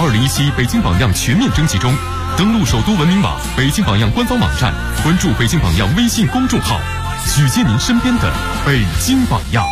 2017北京榜样全面征集中，登录首都文明网、北京榜样官方网站，关注北京榜样微信公众号，举荐您身边的北京榜样。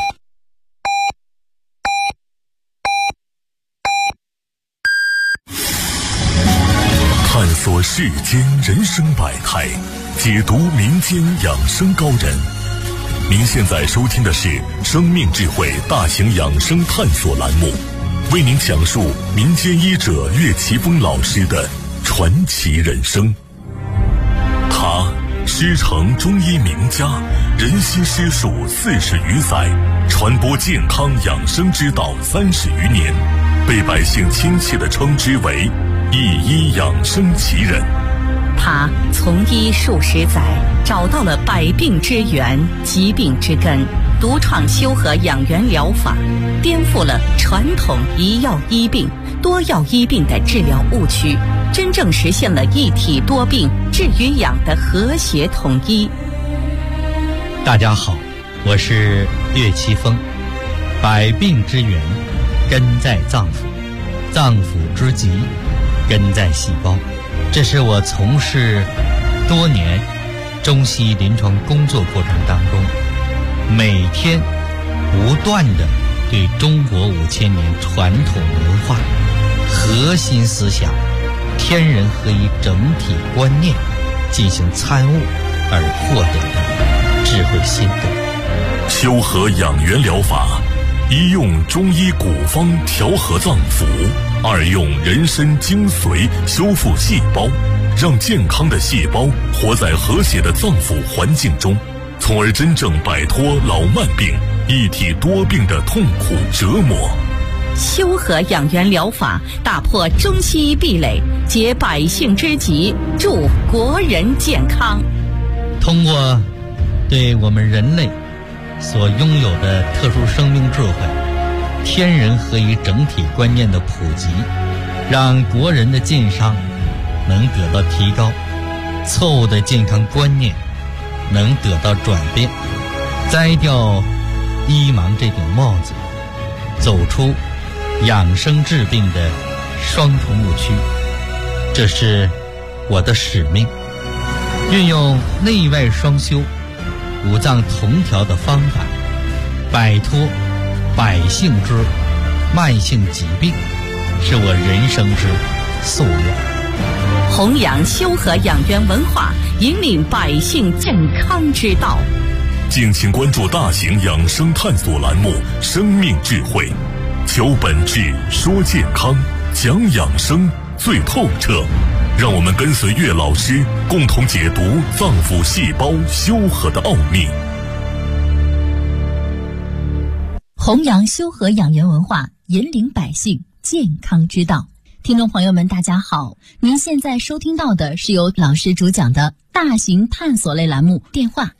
探索世间人生百态，解读民间养生高人。您现在收听的是生命智慧大型养生探索栏目，为您讲述民间医者岳奇峰老师的传奇人生。他师承中医名家，仁心师术40余载，传播健康养生之道30余年，被百姓亲切地称之为一医养生奇人。 他从医数十载，找到了百病之源、疾病之根，独创修和养元疗法，颠覆了传统一药医病、多药医病的治疗误区，真正实现了一体多病、治与养的和谐统一。 大家好，我是岳奇峰。百病之源根在脏腑，脏腑之疾根在细胞。这是我从事多年中西医临床工作过程当中，每天不断地对中国5000年传统文化、核心思想、天人合一整体观念进行参悟而获得的智慧心得。 修和养元疗法，一用中医古方调和脏腑，二用人参精髓修复细胞，让健康的细胞活在和谐的脏腑环境中，从而真正摆脱老慢病、一体多病的痛苦折磨。 修和养元疗法打破中西医壁垒，解百姓之急，助国人健康。 通过对我们人类所拥有的特殊生命智慧、天人合一整体观念的普及，让国人的健康能得到提高，错误的健康观念能得到转变，摘掉医盲这顶帽子，走出养生治病的双重误区。这是我的使命，运用内外双修、五脏同调的方法，摆脱百姓之慢性疾病，是我人生之夙愿。 弘扬修和养元文化，引领百姓健康之道。 敬请关注大型养生探索栏目《生命智慧》，求本质，说健康，讲养生最透彻。让我们跟随岳老师，共同解读脏腑细胞修和的奥秘。 弘扬修和养元文化，引领百姓健康之道。听众朋友们，大家好，您现在收听到的是由老师主讲的大型探索类栏目，电话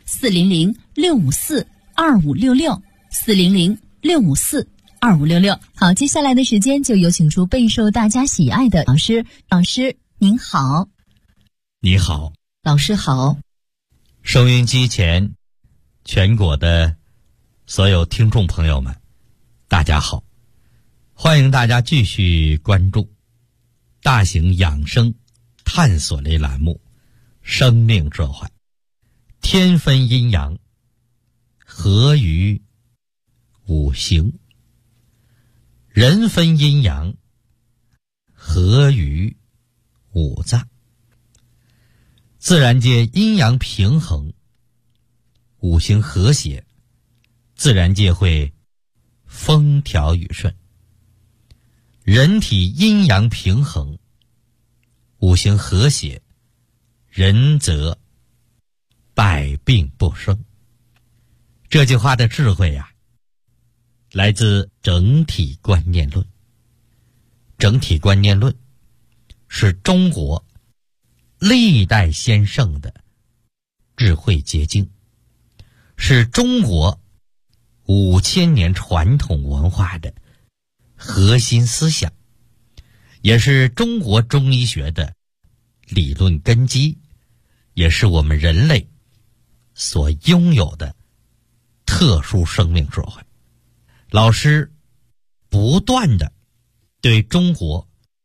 400-654-2566，400-654-2566。好，接下来的时间就有请出备受大家喜爱的老师。老师您好。 你好。 老师好。 收音机前全国的所有听众朋友们，大家好，欢迎大家继续关注大型养生探索类栏目生命智慧。天分阴阳，合于五行；人分阴阳，合于五脏。自然界阴阳平衡，五行和谐，自然界会风调雨顺。人体阴阳平衡，五行和谐，人则百病不生。这句话的智慧呀，来自整体观念论。整体观念论是中国历代先圣的智慧结晶，是中国5000年传统文化的核心思想，也是中国中医学的理论根基，也是我们人类所拥有的特殊生命智慧。老师不断的对中国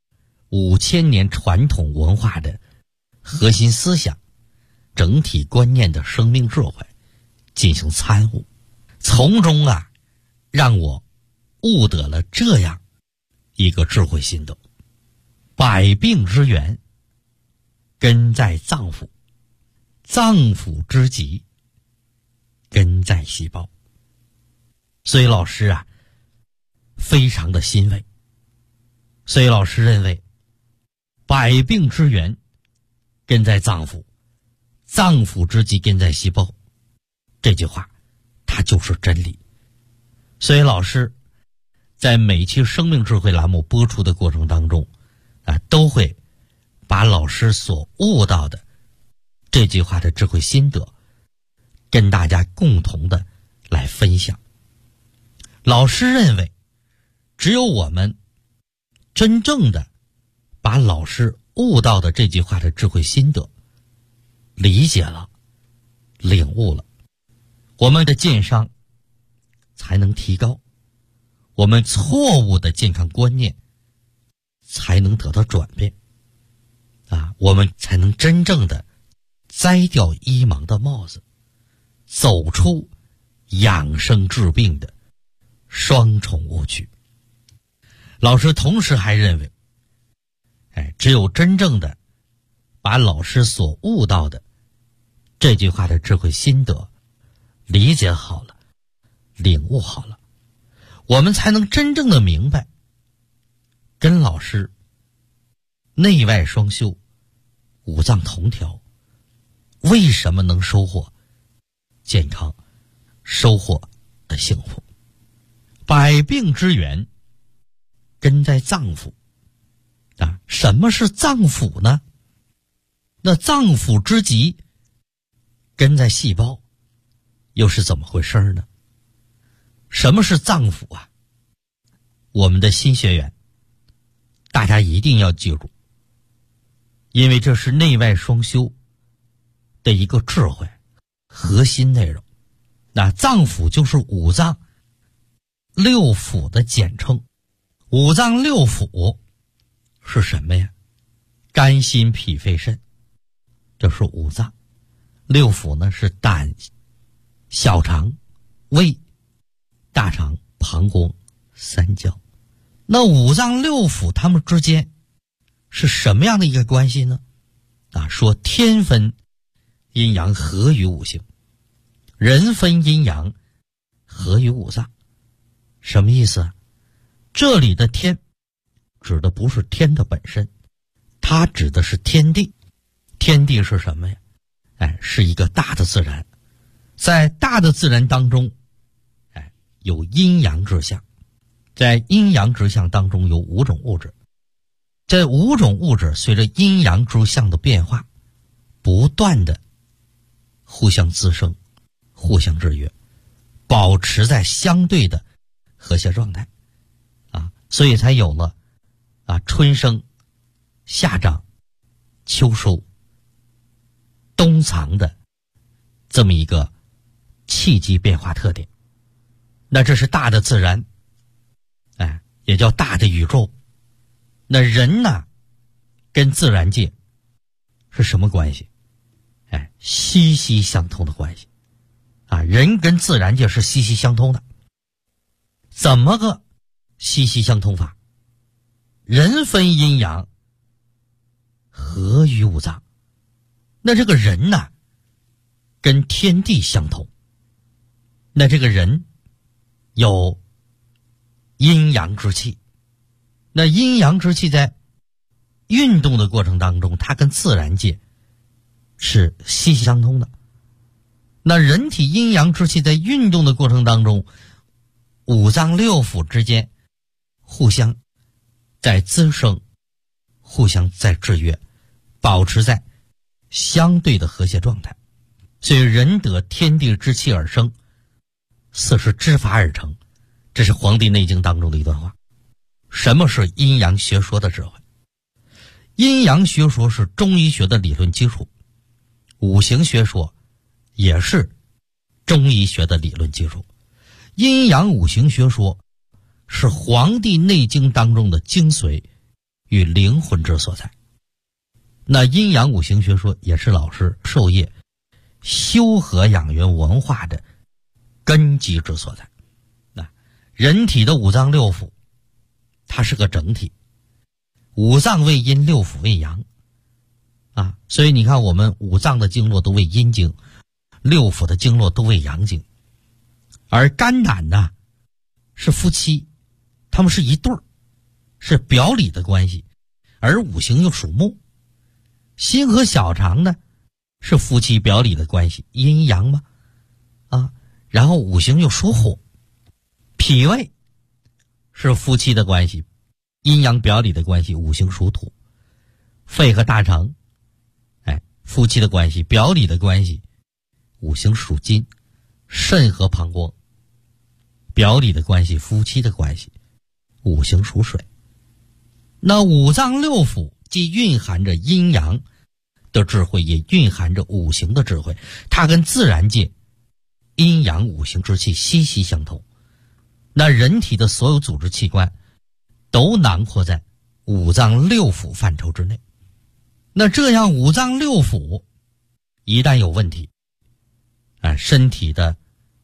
5000年传统文化的核心思想、整体观念的生命智慧进行参悟，从中让我悟得了这样一个智慧心得：百病之源根在脏腑，脏腑之疾根在细胞。所以老师非常的欣慰。所以老师认为，百病之源根在脏腑，脏腑之疾根在细胞，这句话它就是真理。所以老师在每期生命智慧栏目播出的过程当中都会把老师所悟到的这句话的智慧心得跟大家共同的来分享。老师认为，只有我们真正的把老师悟到的这句话的智慧心得理解了、领悟了，我们的健商才能提高，我们错误的健康观念才能得到转变我们才能真正的摘掉医盲的帽子，走出养生治病的双重误区。老师同时还认为，只有真正的把老师所悟到的这句话的智慧心得理解好了、领悟好了，我们才能真正的明白，跟老师内外双修、五脏同调，为什么能收获健康、收获的幸福。百病之源根在脏腑什么是脏腑呢？那脏腑之疾根在细胞，又是怎么回事呢？什么是脏腑我们的新学员大家一定要记住，因为这是内外双修的一个智慧核心内容。那脏腑就是五脏六腑的简称。五脏六腑是什么呀？肝心脾肺肾，这是五脏。六腑呢是胆、小肠、胃、大肠、膀胱、三焦。那五脏六腑它们之间是什么样的一个关系呢？说天分阴阳合于五行，人分阴阳合于五脏。什么意思这里的天指的不是天的本身，它指的是天地。天地是什么呀？是一个大的自然。在大的自然当中有阴阳之象，在阴阳之象当中有5种物质。这5种物质随着阴阳之象的变化不断的互相滋生、互相制约，保持在相对的和谐状态所以才有了春生、夏长、秋收、冬藏的这么一个气机变化特点。那这是大的自然也叫大的宇宙。那人呢跟自然界是什么关系？息息相通的关系人跟自然界是息息相通的。怎么个息息相通法？人分阴阳合于五脏。那这个人呢跟天地相通。那这个人有阴阳之气。那阴阳之气在运动的过程当中，它跟自然界是息息相通的。那人体阴阳之气在运动的过程当中，五脏六腑之间互相在滋生，互相在制约，保持在相对的和谐状态。所以人得天地之气而生，四时之法而成，这是《黄帝内经》当中的一段话。什么是阴阳学说的智慧？阴阳学说是中医学的理论基础，五行学说也是中医学的理论基础。阴阳五行学说是《黄帝内经》当中的精髓与灵魂之所在。那阴阳五行学说也是老师授业修和养元文化的根基之所在。那人体的五脏六腑它是个整体，五脏为阴，六腑为阳啊，所以你看我们五脏的经络都为阴经，六腑的经络都为阳经。而肝胆呢是夫妻，他们是一对儿，是表里的关系，而五行又属木。心和小肠呢是夫妻表里的关系，阴阳嘛啊，然后五行又属火。脾胃是夫妻的关系，阴阳表里的关系，五行属土。肺和大肠夫妻的关系，表里的关系，五行属金。肾和膀胱表里的关系，夫妻的关系，五行属水。那五脏六腑既蕴含着阴阳的智慧，也蕴含着五行的智慧，它跟自然界阴阳五行之气息息相通。那人体的所有组织器官都囊括在五脏六腑范畴之内。那这样五脏六腑一旦有问题身体的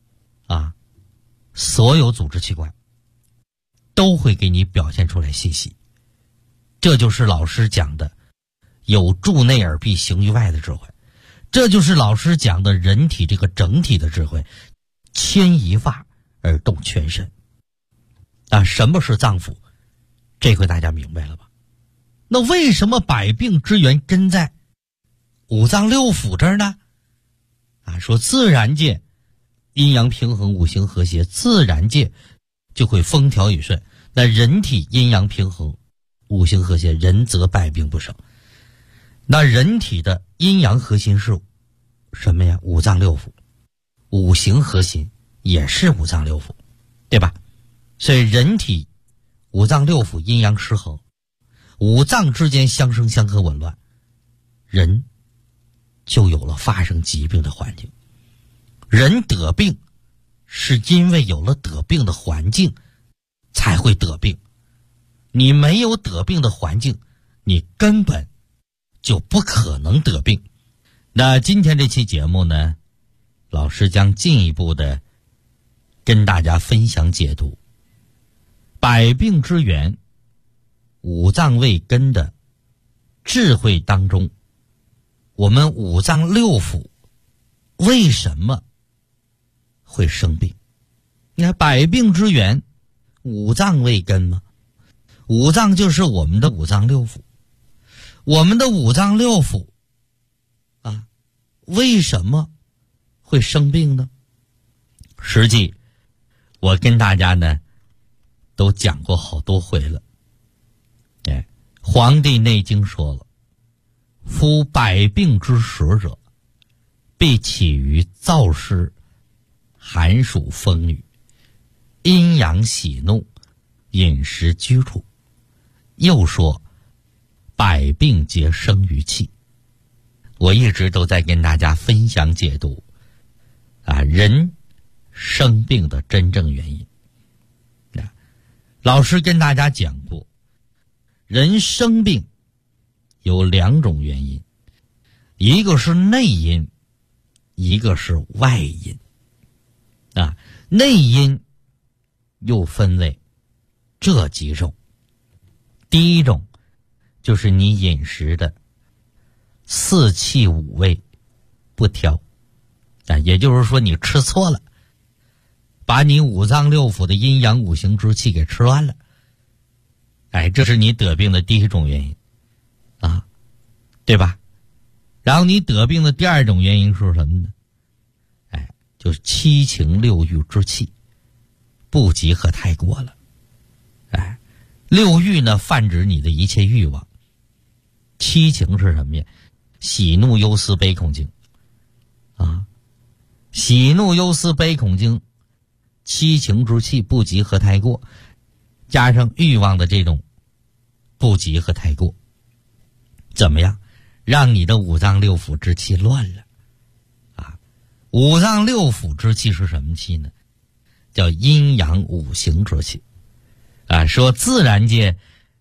所有组织器官都会给你表现出来信息。这就是老师讲的有助内而必行于外的智慧，这就是老师讲的人体这个整体的智慧，牵一发而动全身。什么是脏腑？这回大家明白了吧？那为什么百病之源根在五脏六腑这儿呢？说自然界阴阳平衡，五行和谐，自然界就会风调雨顺。那人体阴阳平衡，五行和谐，人则百病不生。那人体的阴阳核心是什么呀？五脏六腑。五行核心也是五脏六腑，对吧？所以人体五脏六腑阴阳失衡，五脏之间相生相克紊乱，人就有了发生疾病的环境。人得病是因为有了得病的环境才会得病，你没有得病的环境，你根本就不可能得病。那今天这期节目呢，老师将进一步的跟大家分享解读百病之源五脏为根的智慧当中，我们五脏六腑为什么会生病？你看百病之源五脏为根嘛，五脏就是我们的五脏六腑。我们的五脏六腑为什么会生病呢？实际我跟大家呢都讲过好多回了。黄帝内经说了，夫百病之始者，必起于燥湿、寒暑、风雨、阴阳喜怒、饮食居处。又说百病皆生于气。我一直都在跟大家分享解读人生病的真正原因。老师跟大家讲过，人生病有两种原因，一个是内因，一个是外因。内因又分为这几种。第一种就是你饮食的四气五味不调，也就是说你吃错了，把你五脏六腑的阴阳五行之气给吃乱了。这是你得病的第一种原因对吧？然后你得病的第二种原因是什么呢？就是七情六欲之气不及和太过了。六欲呢泛指你的一切欲望，七情是什么呀？喜怒忧思悲恐惊喜怒忧思悲恐惊，七情之气不及和太过，加上欲望的这种不及和太过，怎么样？让你的五脏六腑之气乱了五脏六腑之气是什么气呢？叫阴阳五行之气说自然界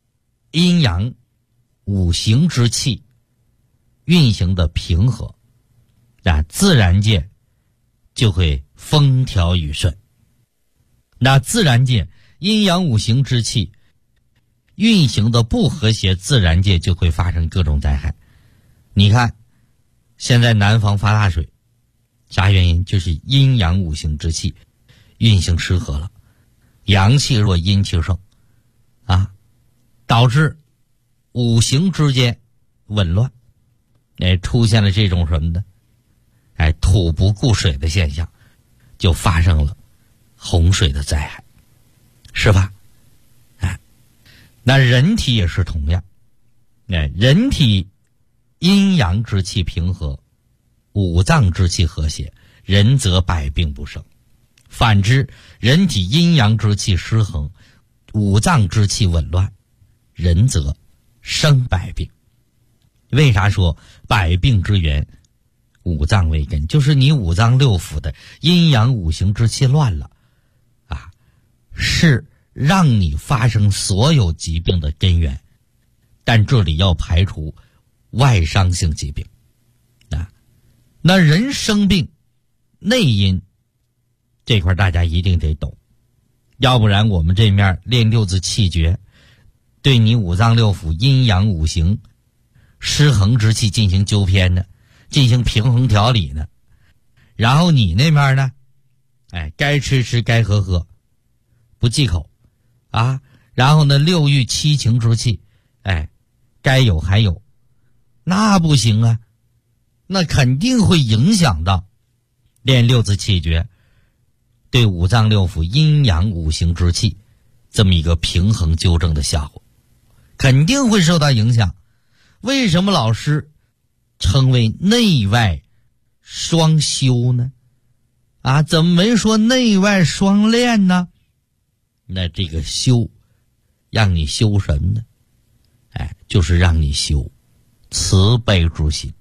阴阳五行之气运行的平和，那自然界就会风调雨顺。那自然界阴阳五行之气运行的不和谐，自然界就会发生各种灾害。你看现在南方发大水，啥原因？就是阴阳五行之气运行失和了，阳气弱阴气盛啊，导致五行之间紊乱，出现了这种什么的土不顾水的现象，就发生了洪水的灾害，是吧？那人体也是同样，人体阴阳之气平和，五脏之气和谐，人则百病不生。反之，人体阴阳之气失衡，五脏之气紊乱，人则生百病。为啥说百病之源五脏为根？就是你五脏六腑的阴阳五行之气乱了啊，是让你发生所有疾病的根源。但这里要排除外伤性疾病啊。那人生病内因这块大家一定得懂，要不然我们这面练六字气诀，对你五脏六腑阴阳五行失衡之气进行纠偏呢，进行平衡调理呢，然后你那面呢该吃吃该喝喝不忌口啊，然后呢六欲七情之气该有还有，那不行啊，那肯定会影响到练六字气诀对五脏六腑阴阳五行之气这么一个平衡纠正的效果，肯定会受到影响。为什么老师称为内外双修呢？怎么没说内外双练呢？那这个修让你修什么呢？就是让你修慈悲之心。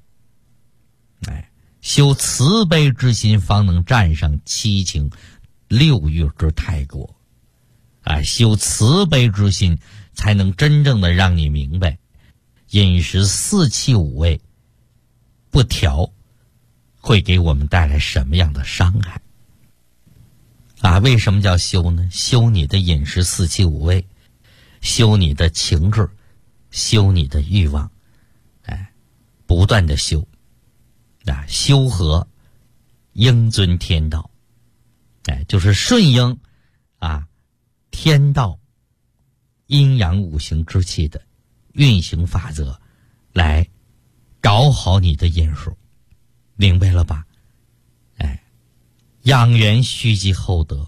修慈悲之心，方能战胜七情六欲之太过。修慈悲之心，才能真正的让你明白饮食四气五味不调会给我们带来什么样的伤害。为什么叫修呢？修你的饮食四气五味，修你的情志，修你的欲望，不断的修修和应遵天道，就是顺应天道阴阳五行之气的运行法则，来搞好你的饮食，明白了吧？养元须积厚德，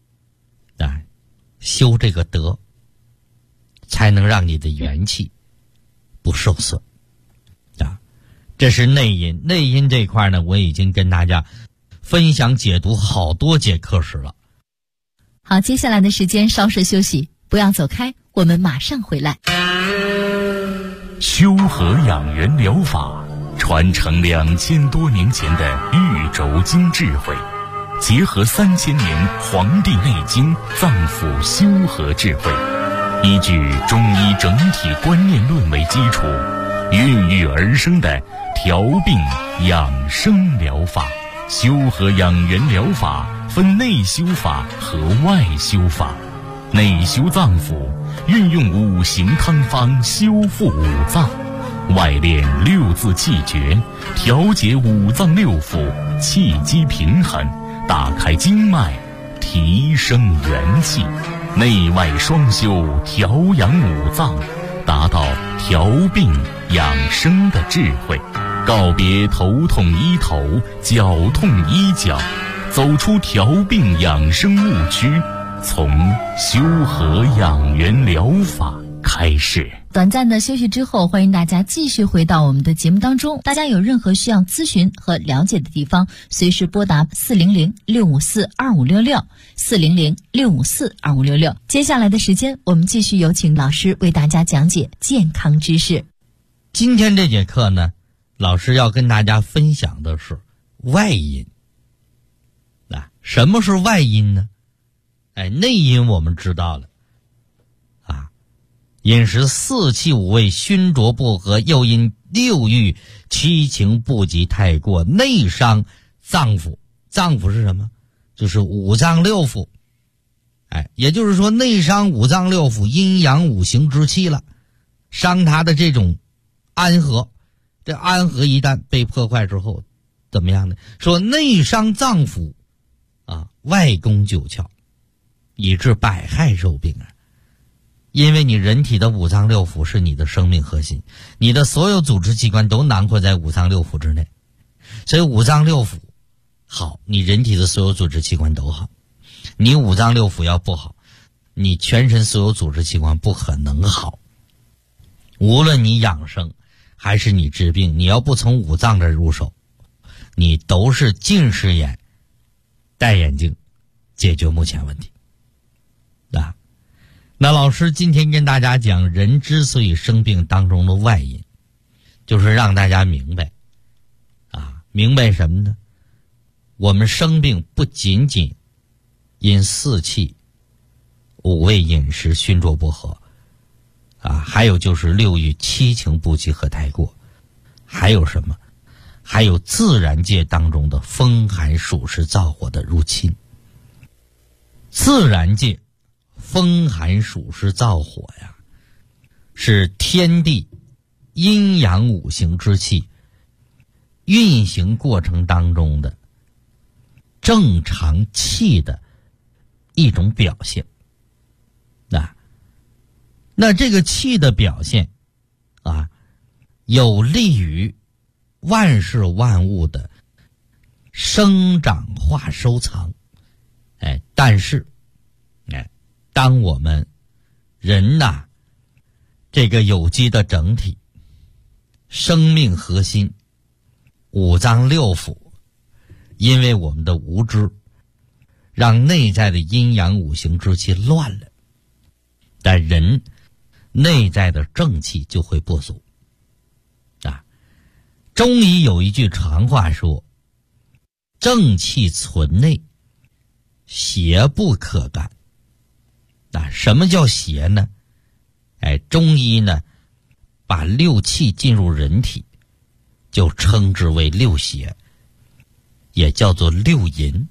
修这个德，才能让你的元气不受损这是内因。内因这块呢，我已经跟大家分享解读好多节课时了。 好，接下来的时间稍事休息，不要走开，我们马上回来。 修和养元疗法传承2000多年前的玉轴经智慧，结合3000年《黄帝内经》脏腑修和智慧，依据中医整体观念论为基础，孕育而生的调病养生疗法。修和养元疗法分内修法和外修法。内修脏腑，运用五行汤方修复五脏；外练六字气诀，调节五脏六腑气机平衡，打开经脉，提升元气。内外双修，调养五脏，达到调病养生的智慧。告别头痛医头，脚痛医脚，走出调病养生误区，从修和养元疗法开始。 短暂的休息之后，欢迎大家继续回到我们的节目当中。大家有任何需要咨询和了解的地方，随时拨打400-654-2566 400-654-2566。接下来的时间，我们继续有请老师为大家讲解健康知识。 今天这节课呢，老师要跟大家分享的是外因。什么是外因呢？内因我们知道了饮食4气5味熏灼不和，又因6欲七情不及太过，内伤脏腑。脏腑是什么？就是五脏六腑。也就是说内伤五脏六腑阴阳五行之气了，伤它的这种安和。这安和一旦被破坏之后怎么样呢？说内伤脏腑外攻九窍，以致百害受病啊。因为你人体的五脏六腑是你的生命核心，你的所有组织器官都囊括在五脏六腑之内，所以五脏六腑好，你人体的所有组织器官都好。你五脏六腑要不好，你全身所有组织器官不可能好。无论你养生还是你治病，你要不从五脏这入手，你都是近视眼戴眼镜解决目前问题。那老师今天跟大家讲人之所以生病当中的外因，就是让大家明白明白什么呢？我们生病不仅仅因4气5味饮食熏灼不和还有就是6欲七情不及和太过，还有什么？还有自然界当中的风寒暑湿燥火的入侵。自然界风寒暑湿燥火呀，是天地阴阳五行之气运行过程当中的正常气的一种表现。那这个气的表现有利于万事万物的生长化收藏。但是当我们人这个有机的整体生命核心五脏六腑，因为我们的无知，让内在的阴阳五行之气乱了，但人内在的正气就会不足。中医有一句常话说，正气存内，邪不可干。什么叫邪呢？中医呢把6气进入人体就称之为6邪，也叫做6淫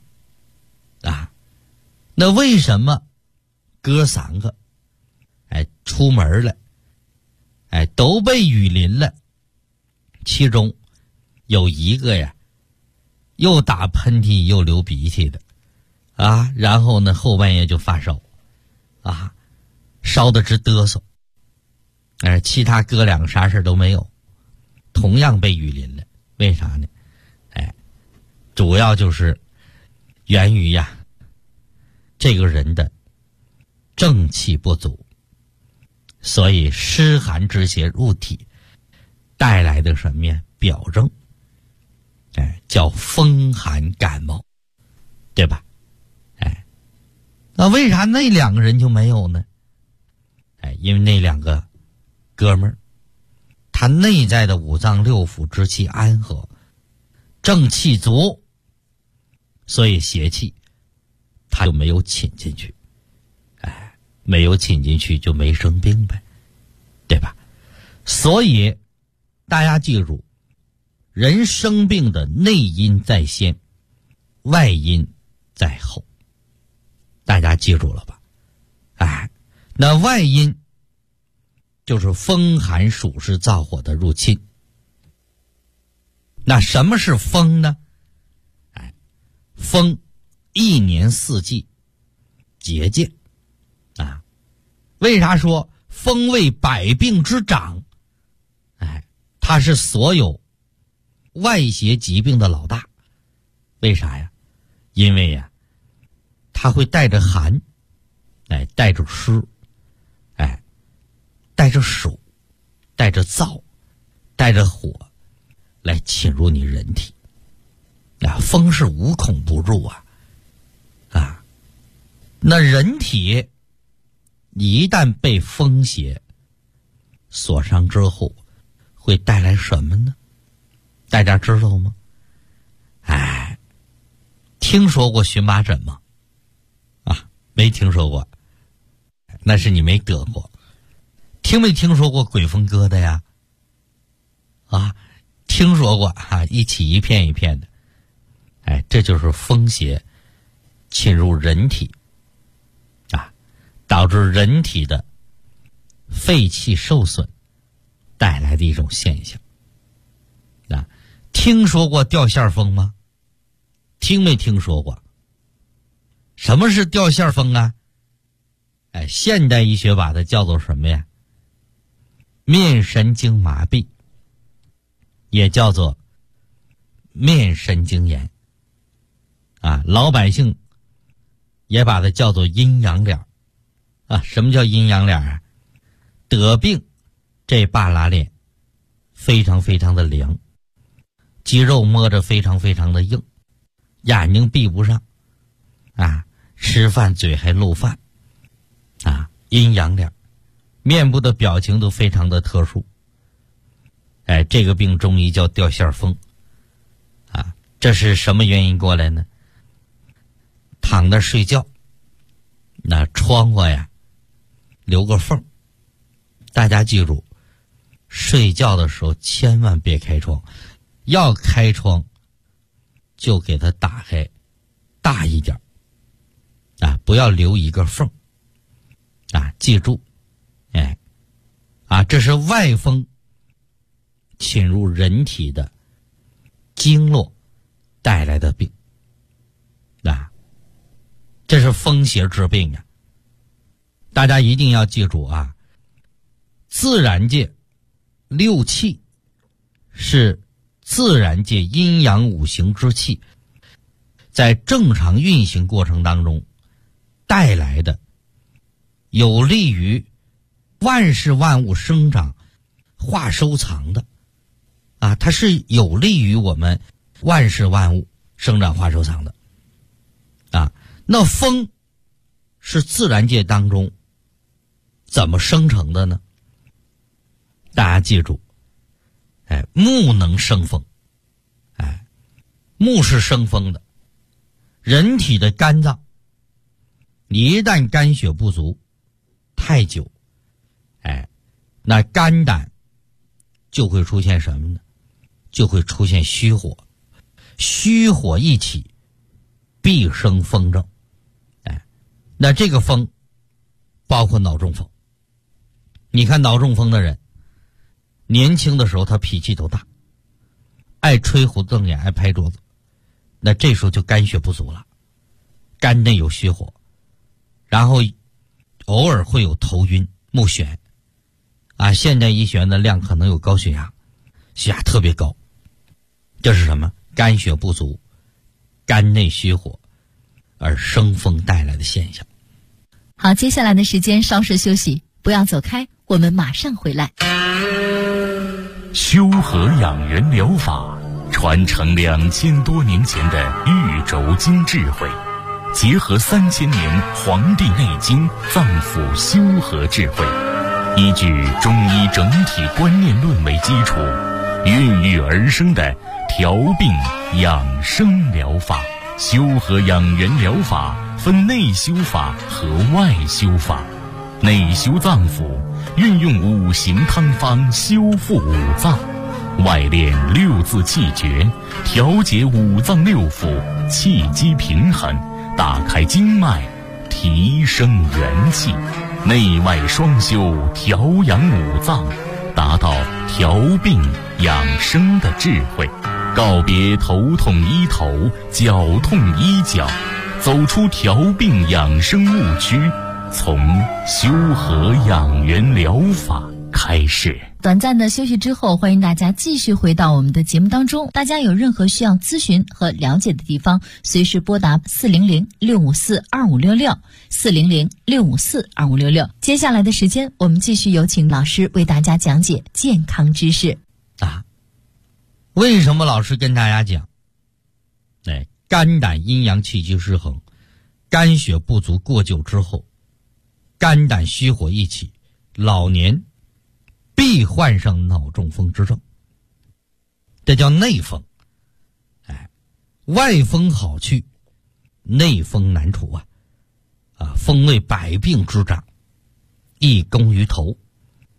那为什么哥3个出门了都被雨淋了，其中有一个呀又打喷嚏又流鼻涕的然后呢后半夜就发烧烧得直嘚瑟，其他哥2个啥事都没有，同样被雨淋了。为啥呢？主要就是源于这个人的正气不足，所以湿寒之邪入体带来的什么呀表征叫风寒感冒，对吧？那为啥那2个人就没有呢？因为那2个哥们儿他内在的五脏六腑之气安和，正气足，所以邪气他就没有侵进去，没有侵进去就没生病呗，对吧？所以大家记住，人生病的内因在先，外因在后，大家记住了吧？那外因就是风寒暑湿燥火的入侵。那什么是风呢？风1年4季节见为啥说风为百病之长？它是所有外邪疾病的老大。为啥呀？因为它会带着寒，带着湿，带着暑，带着燥，带着火来侵入你人体。风是无孔不入那人体一旦被风邪所伤之后，会带来什么呢？大家知道吗？听说过荨麻疹吗？没听说过，那是你没得过。 听没听说过鬼风疙瘩呀？啊，听说过啊，一起一片一片的。哎，这就是风邪侵入人体啊，导致人体的肺气受损带来的一种现象啊。听说过掉线风吗？听没听说过？什么是掉线风啊？哎，现代医学把它叫做什么呀？面神经麻痹，也叫做面神经炎啊。老百姓也把它叫做阴阳脸啊。什么叫阴阳脸啊？得病这半拉脸非常非常的凉，肌肉摸着非常非常的硬，眼睛闭不上啊，吃饭嘴还漏饭啊，阴阳脸，面部的表情都非常的特殊。哎，这个病中医叫掉线风啊。这是什么原因过来呢？躺着睡觉，那窗户呀留个缝，大家记住，睡觉的时候千万别开窗，要开窗就给它打开大一点啊，不要留一个缝啊，记住。哎，啊，这是外风侵入人体的经络带来的病啊，这是风邪之病呀。大家一定要记住啊，自然界六气是自然界阴阳五行之气在正常运行过程当中带来的，有利于万事万物生长化收藏的啊，它是有利于我们万事万物生长化收藏的啊。那风是自然界当中怎么生成的呢？大家记住，哎，木能生风，哎，木是生风的。人体的肝脏，你一旦肝血不足太久，哎，那肝胆就会出现什么呢？就会出现虚火，虚火一起必生风症。哎，那这个风包括脑中风。你看脑中风的人，年轻的时候他脾气都大，爱吹胡子瞪眼，爱拍桌子，那这时候就肝血不足了，肝内有虚火，然后偶尔会有头晕目眩啊。现代医学的量可能有高血压，血压特别高，这是什么？肝血不足，肝内虚火而生风带来的现象。 好，接下来的时间稍事休息，不要走开，我们马上回来。 修和养元疗法传承2000多年前的玉轴经智慧，结合3000年《黄帝内经》脏腑修和智慧，依据中医整体观念论为基础，孕育而生的调病养生疗法。修和养元疗法分内修法和外修法。内修脏腑，运用五行汤方修复五脏；外练六字气诀，调节五脏六腑，气机平衡，打开经脉，提升元气。内外双修，调养五脏，达到调病养生的智慧。告别头痛医头，脚痛医脚，走出调病养生误区，从修和养元疗法开始。 短暂的休息之后，欢迎大家继续回到我们的节目当中。大家有任何需要咨询和了解的地方，随时拨打400-654-2566 400-654-2566。接下来的时间，我们继续有请老师为大家讲解健康知识啊。为什么老师跟大家讲，肝胆阴阳气机失衡，肝血不足过久之后，肝胆虚火一起，老年必患上脑中风之症，这叫内风。外风好去，内风难除啊！风为百病之长，易攻于头，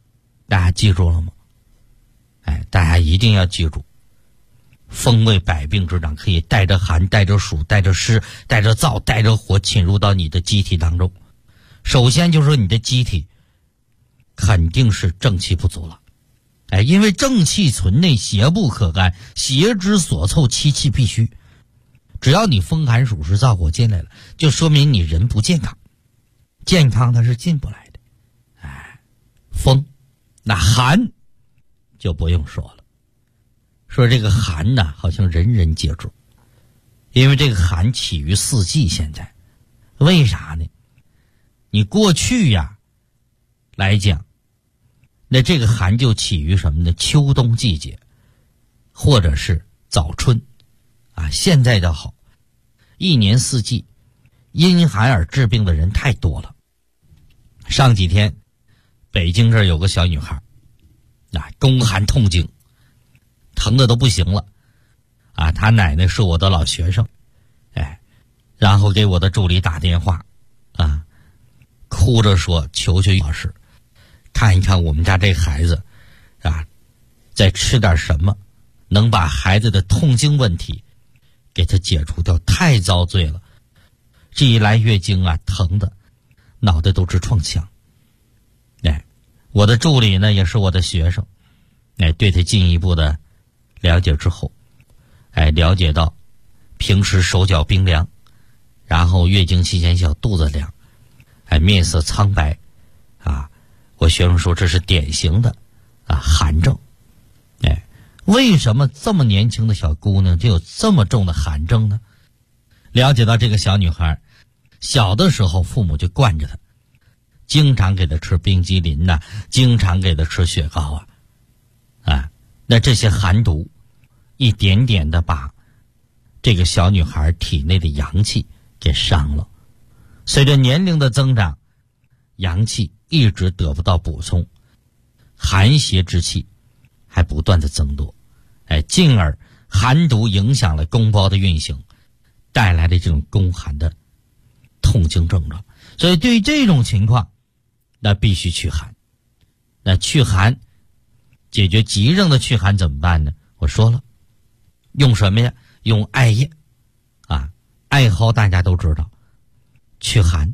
大家记住了吗？大家一定要记住，风为百病之长，可以带着寒、带着暑、带着湿、带着燥、带着火侵入到你的机体当中。首先就是说你的机体肯定是正气不足了。因为正气存内，邪不可干，邪之所凑，其气必虚。只要你风寒暑湿燥火进来了，就说明你人不健康，健康它是进不来的。风，那寒就不用说了。说这个寒呢，好像人人皆知，因为这个寒起于四季。现在为啥呢？你过去呀来讲，那这个寒就起于什么呢？秋冬季节，或者是早春现在的好，一年四季因寒而治病的人太多了。上几天北京这儿有个小女孩宫寒痛经，疼的都不行了她奶奶是我的老学生，然后给我的助理打电话哭着说求求老师看一看我们家这孩子再吃点什么能把孩子的痛经问题给他解除掉，太遭罪了。这一来月经疼的脑袋都直撞墙。我的助理呢也是我的学生，对他进一步的了解之后，了解到平时手脚冰凉，然后月经期间小肚子凉，面色苍白我学生说这是典型的寒症。为什么这么年轻的小姑娘就有这么重的寒症呢？了解到这个小女孩小的时候父母就惯着她，经常给她吃冰激凌经常给她吃雪糕那这些寒毒一点点的把这个小女孩体内的阳气给伤了。随着年龄的增长，阳气一直得不到补充，寒邪之气还不断的增多，进而寒毒影响了宫包的运行，带来的这种宫寒的痛经症状。所以对于这种情况，那必须祛寒。那祛寒解决急症的祛寒怎么办呢？我说了，用什么呀？用艾叶艾蒿大家都知道祛寒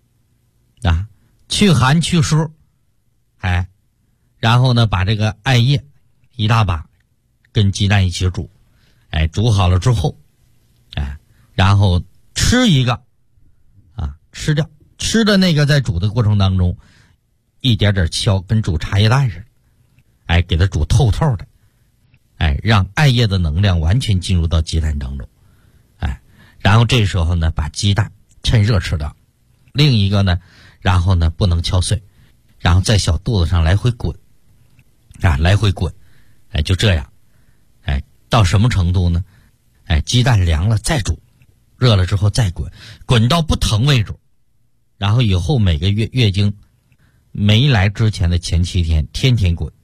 祛寒祛湿，然后呢把这个艾叶一大把跟鸡蛋一起煮，煮好了之后然后吃一个吃掉，吃的那个在煮的过程当中一点点敲，跟煮茶叶蛋似的，给它煮透透的，让艾叶的能量完全进入到鸡蛋当中，然后这时候呢把鸡蛋趁热吃掉，另一个呢然后呢不能敲碎，然后在小肚子上来回滚来回滚，就这样，到什么程度呢？鸡蛋凉了再煮，热了之后再滚，滚到不疼为止。然后以后每个月经没来之前的前7天，天天滚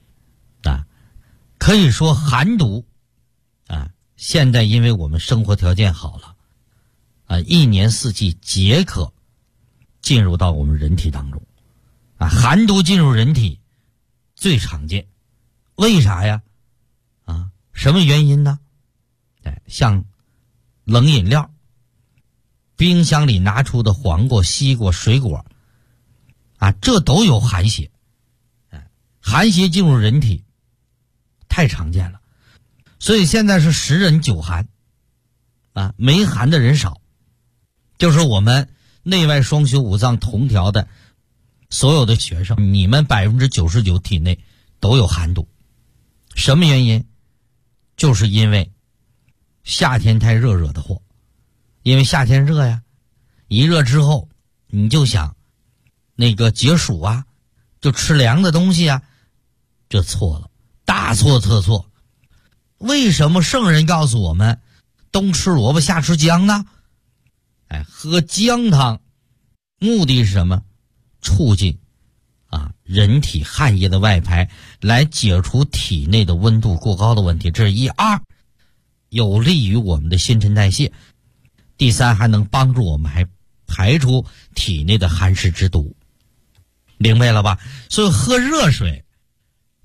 可以说寒毒现在因为我们生活条件好了一年四季皆可进入到我们人体当中寒毒进入人体最常见，为啥呀？什么原因呢？像冷饮料，冰箱里拿出的黄瓜、西瓜、水果这都有寒邪。寒邪进入人体太常见了，所以现在是10人9寒没寒的人少。就是我们内外双修五脏同调的所有的学生，你们99%体内都有寒毒。什么原因？就是因为夏天太热惹的祸。因为夏天热呀，一热之后你就想那个解暑就吃凉的东西这错了，大错特错。为什么圣人告诉我们冬吃萝卜夏吃姜呢？喝姜汤目的是什么？促进人体汗液的外排，来解除体内的温度过高的问题，这是1。2有利于我们的新陈代谢，第3还能帮助我们还排出体内的寒湿之毒，明白了吧？所以喝热水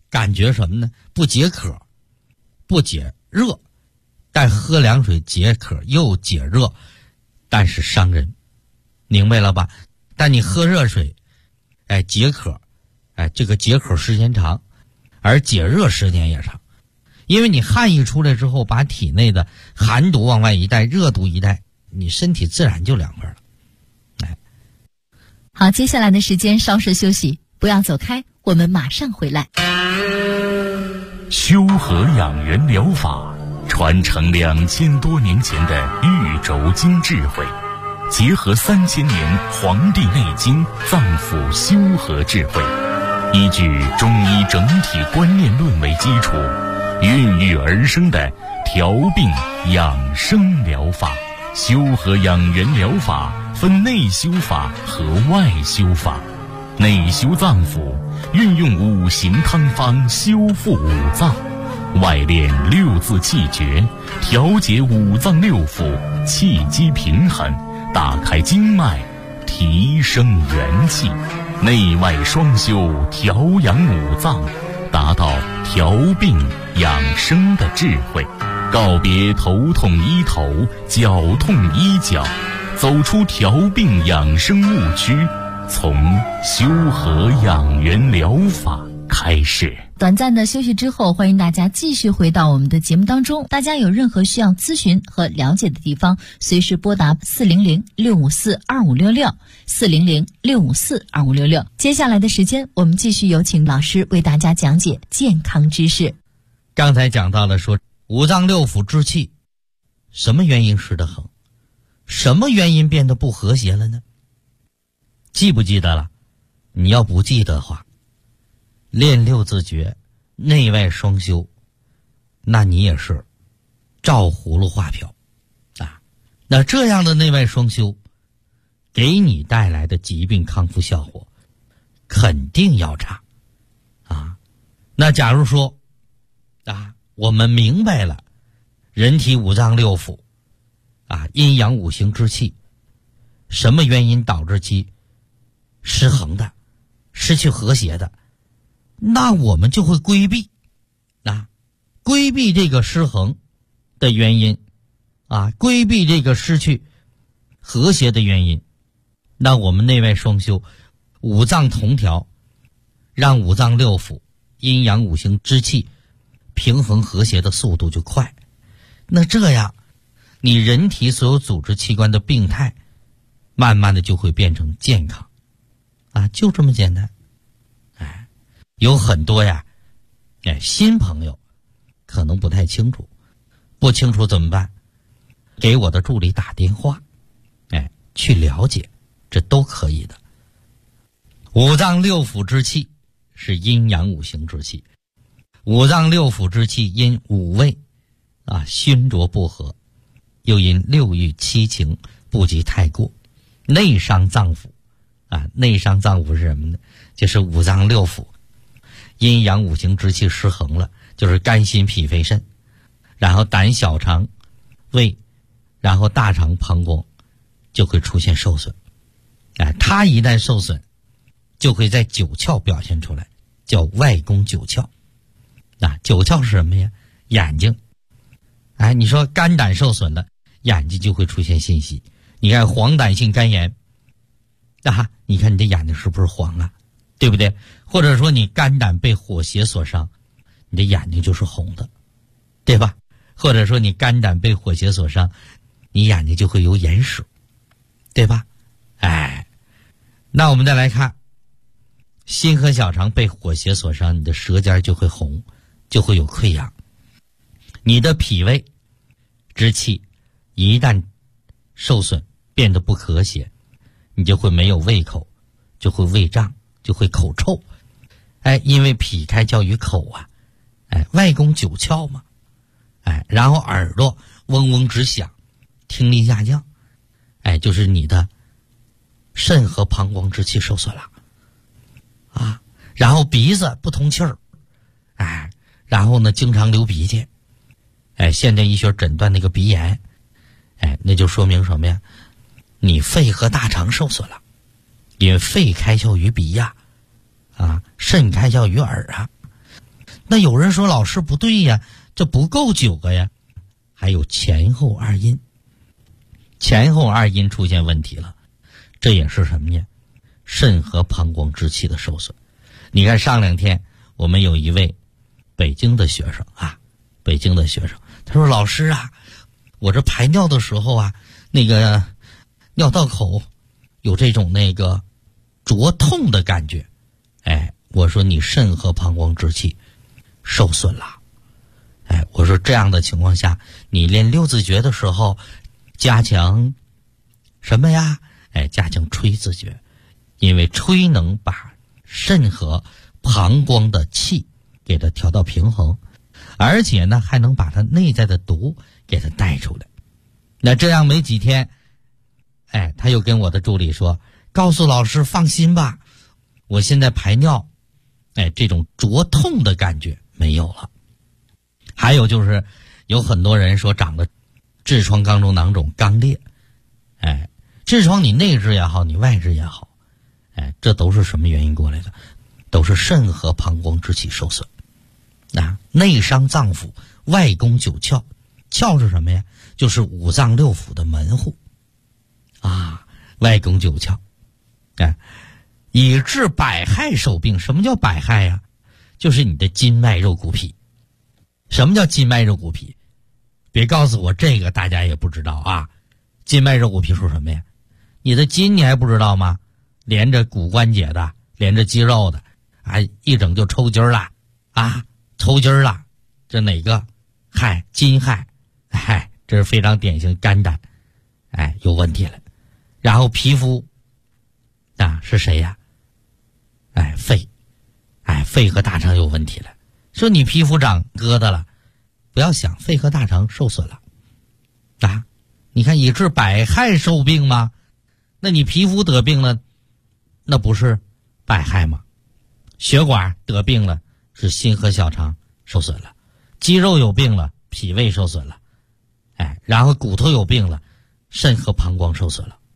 感觉什么呢？不解渴，不解热，但喝凉水解渴又解热，但是伤人，明白了吧？但你喝热水，解渴，这个解渴时间长，而解热时间也长，因为你汗一出来之后，把体内的寒毒往外一带，热毒一带，你身体自然就凉快了。 好，接下来的时间稍事休息，不要走开，我们马上回来。 修和养元疗法传承2000多年前的玉轴经智慧，结合3000年《黄帝内经》脏腑修和智慧，依据中医整体观念论为基础，孕育而生的调病养生疗法。修和养元疗法分内修法和外修法。内修脏腑，运用五行汤方修复五脏；外练6字气诀，调节五脏六腑，气机平衡，打开经脉，提升元气。内外双修，调养五脏，达到调病养生的智慧。告别头痛医头，脚痛医脚，走出调病养生误区，从修和养元疗法开始。 短暂的休息之后，欢迎大家继续回到我们的节目当中。大家有任何需要咨询和了解的地方，随时拨打400-654-2566 400-654-2566。接下来的时间，我们继续有请老师为大家讲解健康知识。 刚才讲到了说五脏六腑之气，什么原因失得很？什么原因变得不和谐了呢？记不记得了？你要不记得的话，练6字诀，内外双修，那你也是照葫芦画瓢啊。那这样的内外双修，给你带来的疾病康复效果肯定要差啊。那假如说我们明白了人体五脏六腑阴阳五行之气什么原因导致其失衡的，失去和谐的，那我们就会规避这个失衡的原因规避这个失去和谐的原因。那我们内外双修，五脏同调，让五脏六腑阴阳五行之气平衡和谐的速度就快。那这样你人体所有组织器官的病态慢慢的就会变成健康就这么简单。有很多新朋友可能不太清楚，不清楚怎么办？给我的助理打电话去了解，这都可以的。五脏六腑之气是阴阳五行之气，五脏六腑之气因五味熏浊不和，又因六欲七情不及太过，内伤脏腑内伤脏腑是什么呢？就是五脏六腑阴阳五行之气失衡了，就是肝心脾肺肾，然后胆小肠胃，然后大肠膀胱就会出现受损。它一旦受损，就会在九窍表现出来，叫外攻九窍。九窍是什么呀？眼睛。你说肝胆受损了，眼睛就会出现信息。你看黄疸性肝炎你看你的眼睛是不是黄对不对？或者说你肝胆被火邪所伤，你的眼睛就是红的，对吧？或者说你肝胆被火邪所伤，你眼睛就会有眼屎，对吧？那我们再来看心和小肠被火邪所伤，你的舌尖就会红，就会有溃疡。你的脾胃之气一旦受损，变得不和谐，你就会没有胃口，就会胃胀，就会口臭。因为脾开窍于口外攻九窍嘛。然后耳朵嗡嗡直响，听力下降。就是你的肾和膀胱之气受损了然后鼻子不通气儿然后呢经常流鼻涕现代医学诊断那个鼻炎那就说明什么呀？你肺和大肠受损了，因为肺开窍于鼻肾开窍于耳那有人说老师不对呀，这不够9个呀，还有前后2阴，前后2阴出现问题了，这也是什么呢？肾和膀胱之气的受损。你看上2天我们有一位北京的学生啊，北京的学生，他说老师啊，我这排尿的时候啊，那个尿道口有这种那个灼痛的感觉。我说你肾和膀胱之气受损了。我说这样的情况下，你练6字诀的时候加强什么呀？加强吹字诀，因为吹能把肾和膀胱的气给它调到平衡，而且呢还能把它内在的毒给它带出来。那这样没几天，他又跟我的助理说，告诉老师放心吧，我现在排尿，这种灼痛的感觉没有了。还有就是有很多人说长了痔疮肛中囊肿肛裂，痔疮你内痔也好，你外痔也好，这都是什么原因过来的？都是肾和膀胱之气受损。内伤脏腑，外攻9窍，窍是什么呀？就是5脏6腑的门户外攻9窍，以治百害受病。什么叫百害呀？就是你的筋脉肉骨皮。什么叫筋脉肉骨皮？别告诉我这个大家也不知道啊。筋脉肉骨皮是什么呀？你的筋你还不知道吗？连着骨关节的，连着肌肉的一整就抽筋了抽筋了，这哪个害？筋害，这是非常典型肝胆有问题了。然后皮肤是谁呀？肺，肺和大肠有问题了。说你皮肤长疙瘩了，不要想，肺和大肠受损了你看以治百害受病吗？那你皮肤得病了，那不是百害吗？血管得病了，是心和小肠受损了；肌肉有病了，脾胃受损了；然后骨头有病了，肾和膀胱受损了。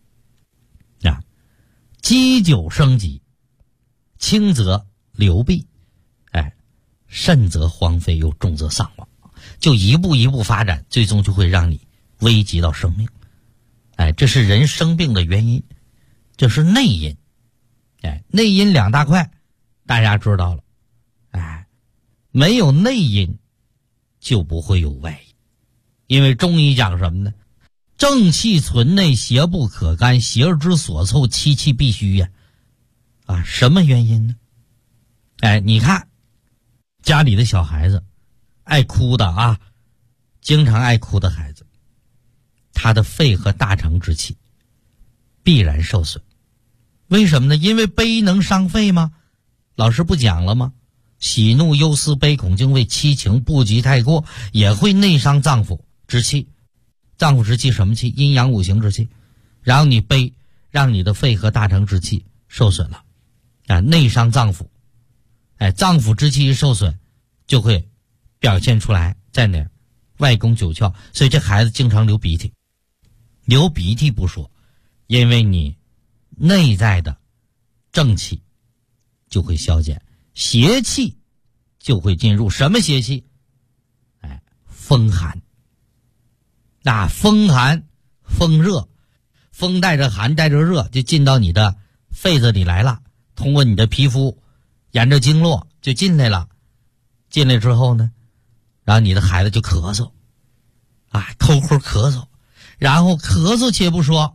积久生疾，轻则流弊，甚则荒废，又重则丧亡，就一步一步发展，最终就会让你危及到生命。这是人生病的原因，这是内因。内因2大块，大家知道了。没有内因就不会有外因，因为中医讲什么呢？正气存内，邪不可干，邪而之所凑，其气必虚呀。什么原因呢？你看家里的小孩子爱哭的经常爱哭的孩子，他的肺和大肠之气必然受损。为什么呢？因为悲能伤肺吗？老师不讲了吗？喜怒忧思悲恐惊畏七情不及太过，也会内伤脏腑之气。脏腑之气什么气？阴阳五行之气。然后你悲，让你的肺和大肠之气受损了内伤脏腑。脏腑之气一受损，就会表现出来在哪儿？外攻9窍。所以这孩子经常流鼻涕。流鼻涕不说，因为你内在的正气就会消减，邪气就会进入。什么邪气？风寒。风寒风热，风带着寒带着热就进到你的肺子里来了，通过你的皮肤沿着经络就进来了。进来之后呢，然后你的孩子就咳嗽抠抠咳嗽，然后咳嗽且不说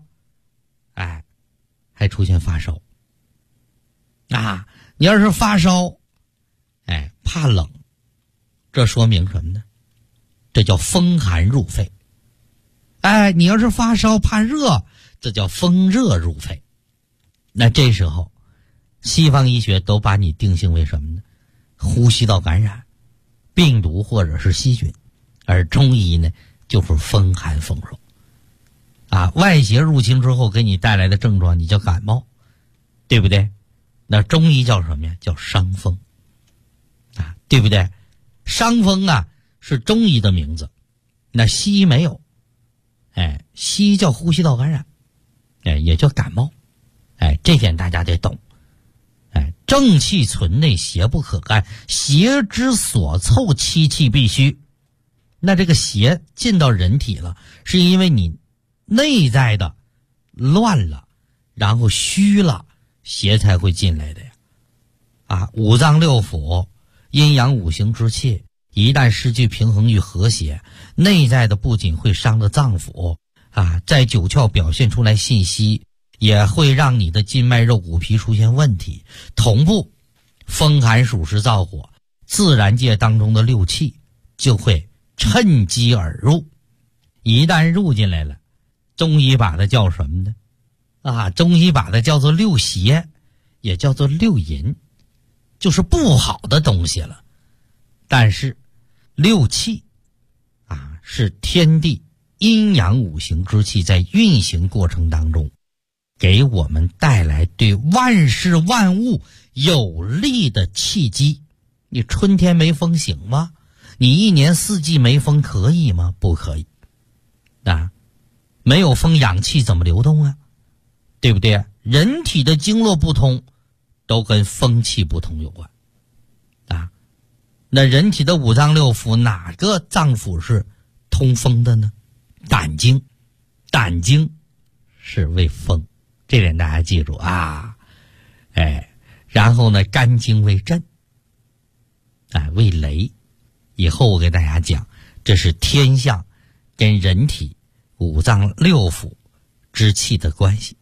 还出现发烧你要是发烧怕冷，这说明什么呢？这叫风寒入肺。你要是发烧怕热，这叫风热入肺。那这时候西方医学都把你定性为什么呢？呼吸道感染，病毒或者是细菌。而中医呢，就是风寒风热外邪入侵之后给你带来的症状，你叫感冒，对不对？那中医叫什么呀？叫伤风对不对？伤风是中医的名字，那西医没有。西医叫呼吸道感染，也叫感冒。这点大家得懂。 正气存内，邪不可干，邪之所凑，七气必虚。那这个邪进到人体了，是因为你内在的乱了，然后虚了，邪才会进来的呀。五脏六腑、阴阳五行之气一旦失去平衡与和谐，内在的不仅会伤了脏腑在九窍表现出来信息，也会让你的筋脉肉骨皮出现问题。同步风寒暑湿燥火，自然界当中的六气就会趁机而入。一旦入进来了，中医把它叫什么呢？中医把它叫做六邪，也叫做六淫，就是不好的东西了。但是六气是天地阴阳五行之气在运行过程当中给我们带来对万事万物有利的契机。你春天没风行吗？你一年四季没风可以吗？不可以没有风氧气怎么流动啊？对不对？人体的经络不通都跟风气不通有关那人体的五脏六腑哪个脏腑是通风的呢？胆经，胆经是为风，这点大家记住然后呢，肝经为震为雷。以后我给大家讲，这是天象跟人体五脏六腑之气的关系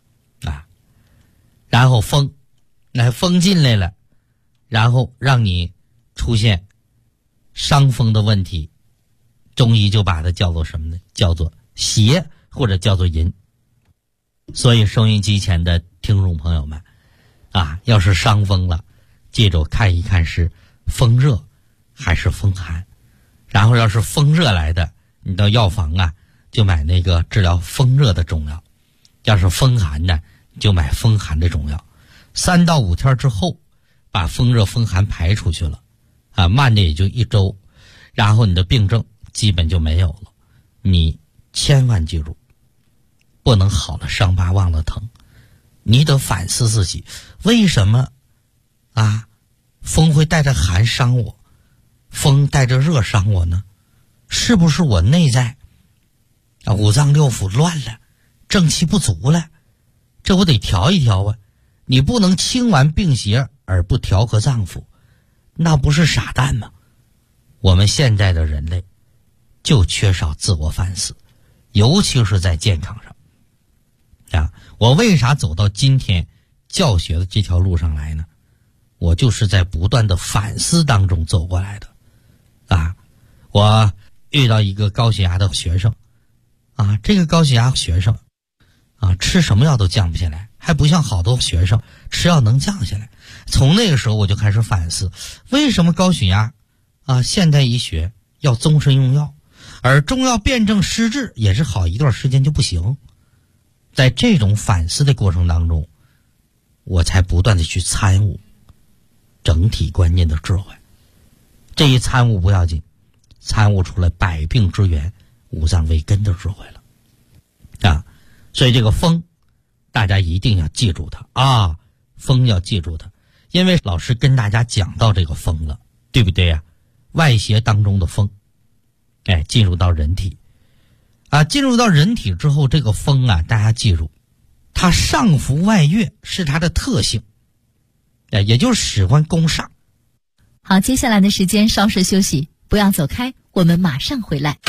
然后风进来了，然后让你出现伤风的问题，中医就把它叫做什么呢？叫做邪，或者叫做淫。所以收音机前的听众朋友们要是伤风了，记住看一看是风热还是风寒。然后要是风热来的，你到药房就买那个治疗风热的中药；要是风寒的，就买风寒的中药。3到5天之后把风热风寒排出去了慢的也就1周，然后你的病症基本就没有了。你千万记住，不能好了伤疤忘了疼，你得反思自己，为什么风会带着寒伤我，风带着热伤我呢？是不是我内在五脏六腑乱了，正气不足了？这我得调一调你不能清完病邪而不调和脏腑，那不是傻蛋吗？我们现在的人类就缺少自我反思，尤其是在健康上我为啥走到今天教学的这条路上来呢？我就是在不断的反思当中走过来的我遇到一个高血压的学生这个高血压学生吃什么药都降不下来，还不像好多学生吃药能降下来。从那个时候我就开始反思，为什么高血压现代医学要终身用药，而中药辨证施治也是好一段时间就不行。在这种反思的过程当中，我才不断的去参悟整体观念的智慧。这一参悟不要紧，参悟出来百病之源、五脏为根的智慧了所以这个风大家一定要记住它风要记住它，因为老师跟大家讲到这个风了，对不对外邪当中的风进入到人体进入到人体之后，这个风大家记住，它上浮外越是它的特性也就是喜欢攻上。 好，接下来的时间稍事休息，不要走开，我们马上回来。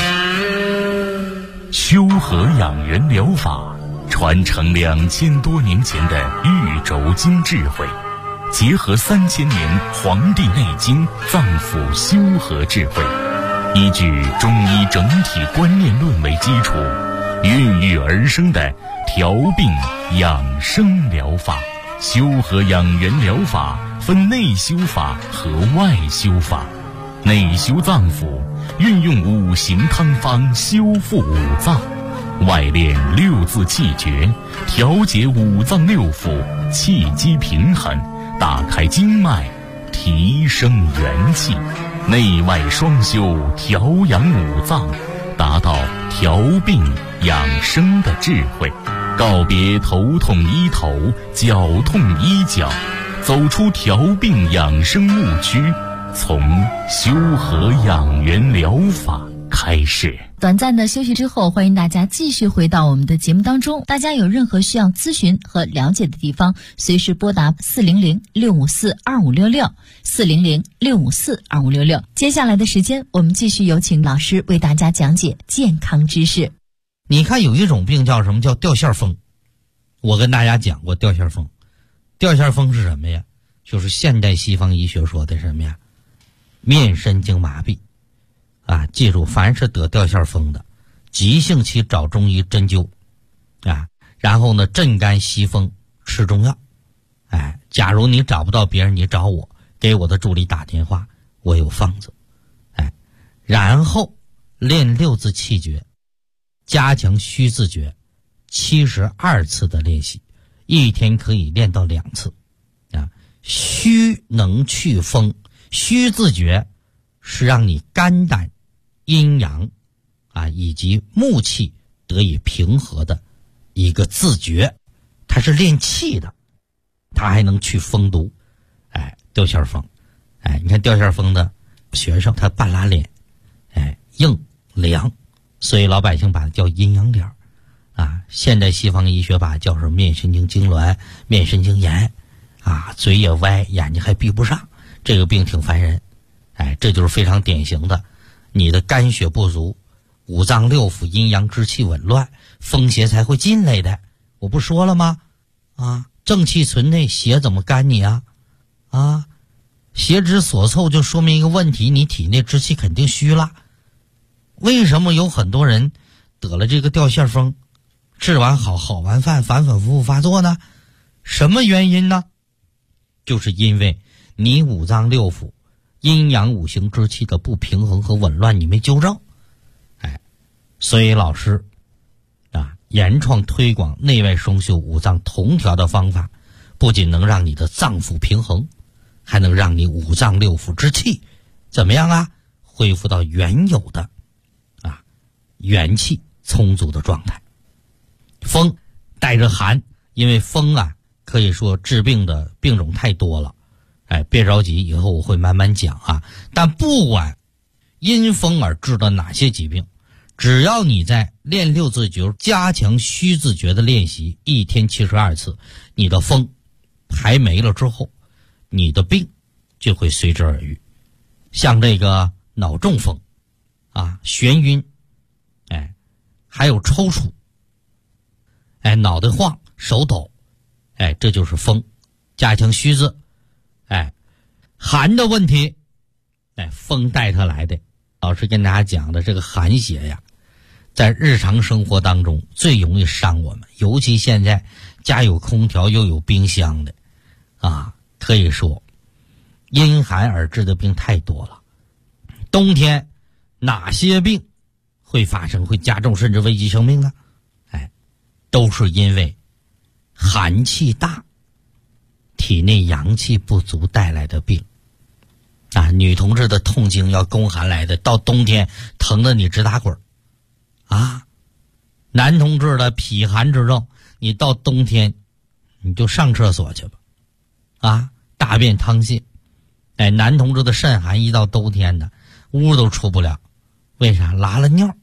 修和养元疗法传承2000多年前的玉轴经智慧，结合3000年《黄帝内经》脏腑修和智慧，依据中医整体观念论为基础，孕育而生的调病养生疗法。修和养元疗法分内修法和外修法。内修脏腑，运用5行汤方修复五脏；外练6字气诀，调节五脏六腑，气机平衡，打开经脉，提升元气。内外双修，调养五脏，达到调病养生的智慧。告别头痛医头，脚痛医脚， 走出调病养生误区，从修和养元疗法开始。 短暂的休息之后，欢迎大家继续回到我们的节目当中。大家有任何需要咨询和了解的地方，随时拨打400-654-2566 400-654-2566。接下来的时间，我们继续有请老师为大家讲解健康知识。 你看有一种病叫什么？叫掉线风。我跟大家讲过掉线风。掉线风是什么呀？就是现代西方医学说的什么呀？面神经麻痹。记住，凡是得掉线风的，急性期找中医针灸，然后呢镇肝息风，吃中药。假如你找不到别人，你找我，给我的助理打电话，我有方子。然后练6字气诀，加强虚字诀，72次的练习，一天可以练到2次。虚能去风，虚字诀是让你肝胆阴阳以及木气得以平和的一个字诀，它是练气的，它还能去风毒。掉线风，你看掉线风的学生，他半拉脸，硬凉，所以老百姓把它叫阴阳脸现代西方医学把它叫什么面神经痉挛、面神经炎嘴也歪，眼睛还闭不上，这个病挺烦人。这就是非常典型的，你的肝血不足，五脏六腑阴阳之气紊乱，风邪才会进来的。我不说了吗？正气存内，邪怎么干你邪之所凑，就说明一个问题，你体内之气肯定虚了。为什么有很多人得了这个掉线风，治完好完饭，反反复复发作呢？什么原因呢？就是因为你五脏六腑阴阳五行之气的不平衡和紊乱，你没纠正。所以老师严创推广内外双修、五脏同调的方法，不仅能让你的脏腑平衡，还能让你五脏六腑之气怎么样恢复到原有的元气充足的状态。风带着寒，因为风可以说治病的病种太多了。别着急，以后我会慢慢讲但不管因风而治的哪些疾病，只要你在练6字诀、加强虚字诀的练习，一天72次，你的风排没了之后，你的病就会随之而愈。像这个脑中风眩晕，还有抽搐，脑袋晃、手抖，这就是风。加强虚字。寒的问题，风带它来的。老师跟大家讲的这个寒邪在日常生活当中最容易伤我们，尤其现在家有空调又有冰箱的可以说因寒而致的病太多了。冬天哪些病会发生，会加重甚至危及生命呢？都是因为寒气大，体内阳气不足带来的病女同志的痛经要宫寒来的，到冬天疼得你直打滚男同志的脾寒之症，你到冬天你就上厕所去吧大便溏泻。男同志的肾寒，一到冬天的屋都出不了，为啥？拉了尿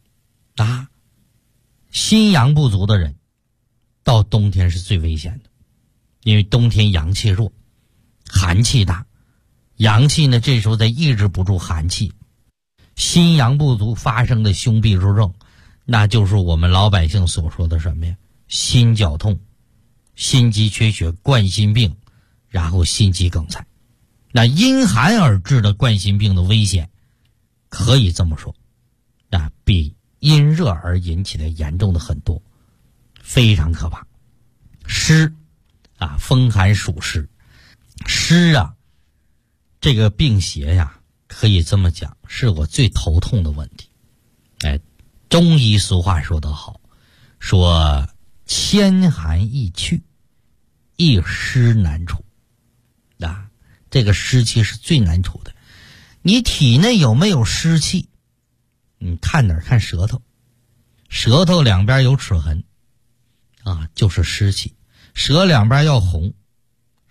心阳不足的人到冬天是最危险的，因为冬天阳气弱，寒气大，阳气呢这时候在抑制不住寒气，心阳不足发生的胸痹之症，那就是我们老百姓所说的什么呀？心绞痛、心肌缺血、冠心病，然后心肌梗塞。那因寒而致的冠心病的危险，可以这么说比因热而引起的严重的很多，非常可怕。湿风寒属湿，湿这个病邪可以这么讲，是我最头痛的问题。中医俗话说得好，说千寒易去，一湿难除这个湿气是最难除的。你体内有没有湿气？你看哪儿？看舌头，舌头两边有齿痕就是湿气。舌两边要红，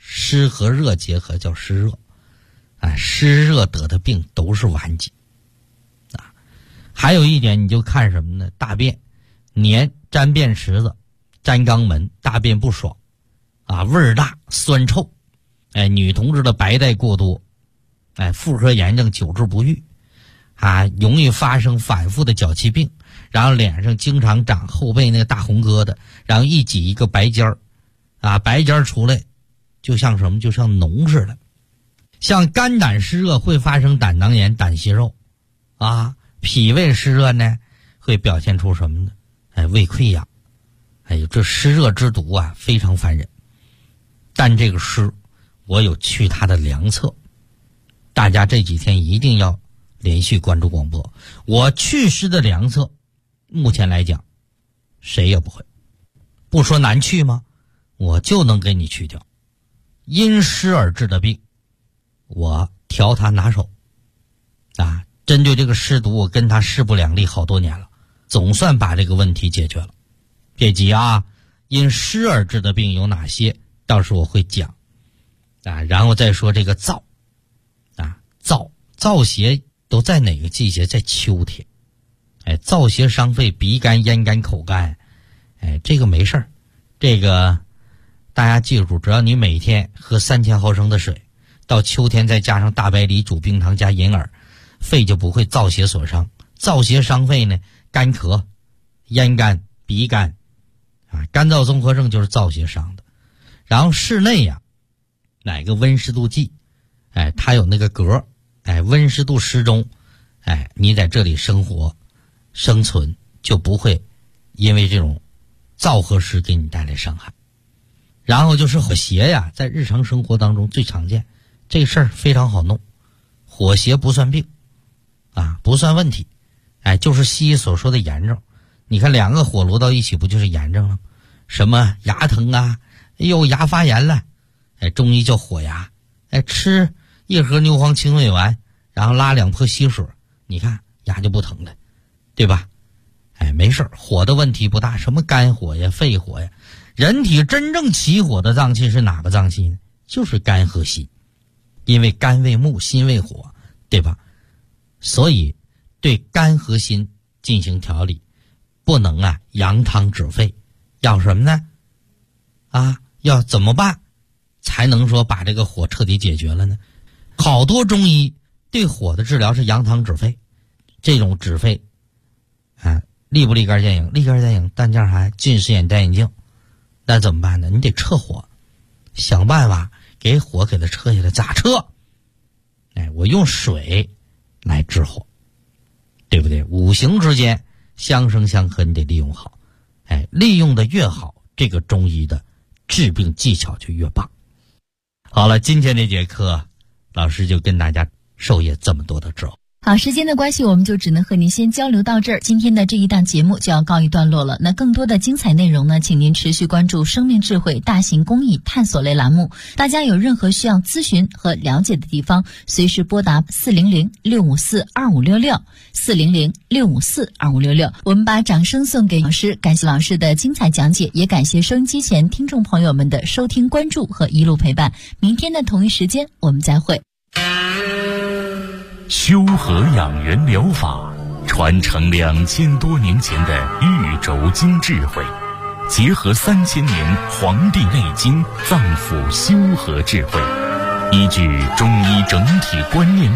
湿和热结合叫湿热，湿热得的病都是顽疾啊。还有一点你就看什么呢？大便黏粘便池子、粘肛门，大便不爽啊，味儿大、酸臭，女同志的白带过多，妇科炎症久治不愈啊，容易发生反复的脚气病，然后脸上经常长后背那个大红疙瘩，然后一挤一个白尖儿啊，白尖儿出来就像什么？就像脓似的。像肝胆湿热会发生胆囊炎、胆息肉啊，脾胃湿热呢会表现出什么呢？胃溃疡。这湿热之毒啊非常烦人，但这个湿我有去它的良策，大家这几天一定要连续关注广播。我祛湿的良策目前来讲谁也不会，不说难去吗？我就能给你去掉。因湿而治的病我调它拿手啊，针对这个湿毒我跟他势不两立好多年了，总算把这个问题解决了。别急啊，因湿而治的病有哪些到时候我会讲啊。然后再说这个燥啊，燥邪都在哪个季节？在秋天。燥邪伤肺，鼻干、咽干、口干，这个没事儿，这个大家记住，只要你每天喝3000毫升的水，到秋天再加上大白梨煮冰糖加银耳，肺就不会燥邪所伤。燥邪伤肺呢，干咳、咽干、鼻干啊，干燥综合症就是燥邪伤的。然后室内呀，哪个温湿度计，它有那个格，温湿度适中，你在这里生活生存就不会因为这种燥和湿给你带来伤害。然后就是火邪呀，在日常生活当中最常见，这事儿非常好弄，火邪不算病啊，不算问题，就是西医所说的炎症。你看两个火炉到一起不就是炎症了？什么牙疼啊，牙发炎了，中医叫火牙，吃1盒牛黄清肺丸，然后拉2泼稀水，你看牙就不疼了，对吧？没事，火的问题不大，什么肝火呀、肺火呀，人体真正起火的脏器是哪个脏器呢？就是肝和心，因为肝为木，心为火，对吧？所以对肝和心进行调理，不能扬汤止沸，要什么呢？要怎么办才能说把这个火彻底解决了呢？好多中医对火的治疗是扬汤止沸，这种止沸立不立竿见影？立竿见影，但叫啥？近视眼戴眼镜。那怎么办呢？你得撤火，想办法给火给它撤下来。咋撤？我用水来治火，对不对？五行之间相生相克，你得利用好。利用的越好，这个中医的治病技巧就越棒。好了，今天这节课老师就跟大家授业这么多的知识。 好，时间的关系，我们就只能和您先交流到这儿。今天的这一档节目就要告一段落了。那更多的精彩内容呢，请您持续关注生命智慧大型公益探索类栏目。大家有任何需要咨询和了解的地方，随时拨打400-654-2566 400-654-2566。我们把掌声送给老师，感谢老师的精彩讲解，也感谢收音机前听众朋友们的收听关注和一路陪伴。明天的同一时间我们再会。 修和养元疗法传承2000多年前的玉轴经智慧，结合3000年《黄帝内经》脏腑修和智慧，依据中医整体观念